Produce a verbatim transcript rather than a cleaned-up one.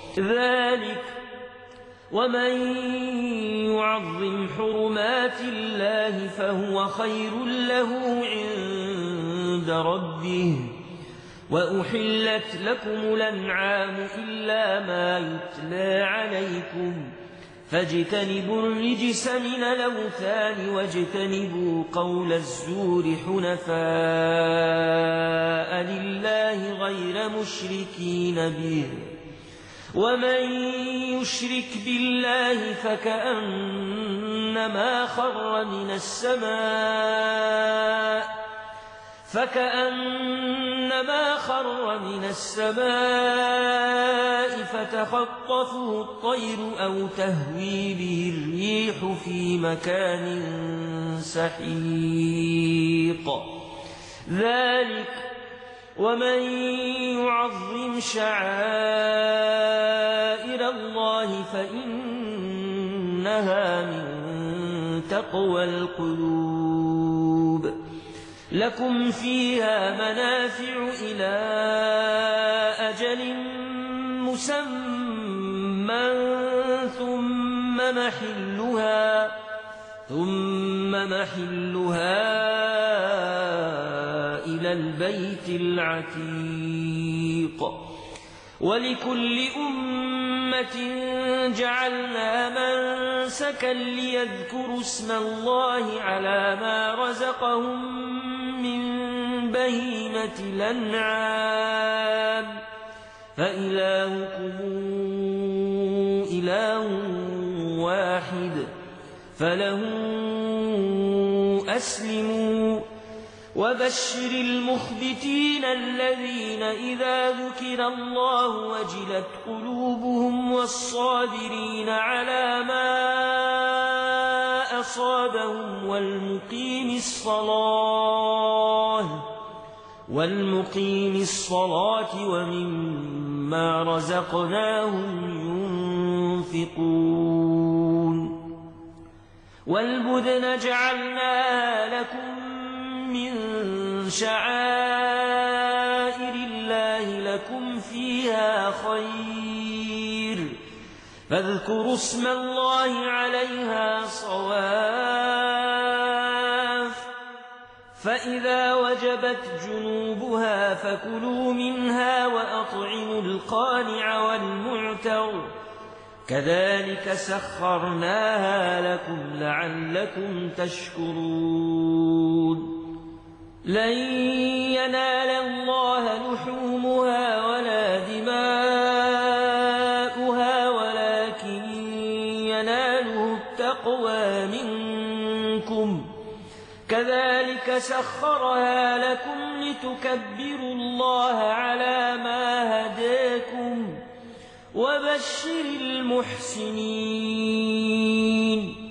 ذلك ومن يعظم حرمات الله فهو خير له عند ربه وأحلت لكم الأنعام إلا ما يتلى عليكم فاجتنبوا الرجس من الأوثان واجتنبوا قول الزور حنفاء لله غير مشركين به ومن يشرك بالله فكأنما خر من السماء فكأنما خر من السماء فتخطفه الطير أو تهوي به الريح في مكان سحيق ذلك ومن يعظم شعائر الله فإنها من تقوى القلوب لكم فيها منافع إلى أجل مسمى ثم محلها ثم محلها إلى البيت العتيق ولكل أمة جعلنا منسكا ليذكروا اسم الله على ما رزقهم من بهيمة الأنعام فإلهكم إله واحد فله أسلموا وبشر المخبتين الذين إذا ذكر الله وجلت قلوبهم والصابرين على ما أصابهم والمقيم الصلاة والمقيم الصلاة ومما رزقناهم ينفقون والبدن جعلناها لكم من شعائر الله لكم فيها خير فاذكروا اسم الله عليها صواف فإذا وجبت جنوبها فكلوا منها وأطعموا القانع والمعتر كذلك سخرناها لكم لعلكم تشكرون لن ينال الله لحومها ولا دماؤها ولكن يناله التقوى منكم كذلك سخرها لكم لتكبروا الله على ما هداكم وبشر المحسنين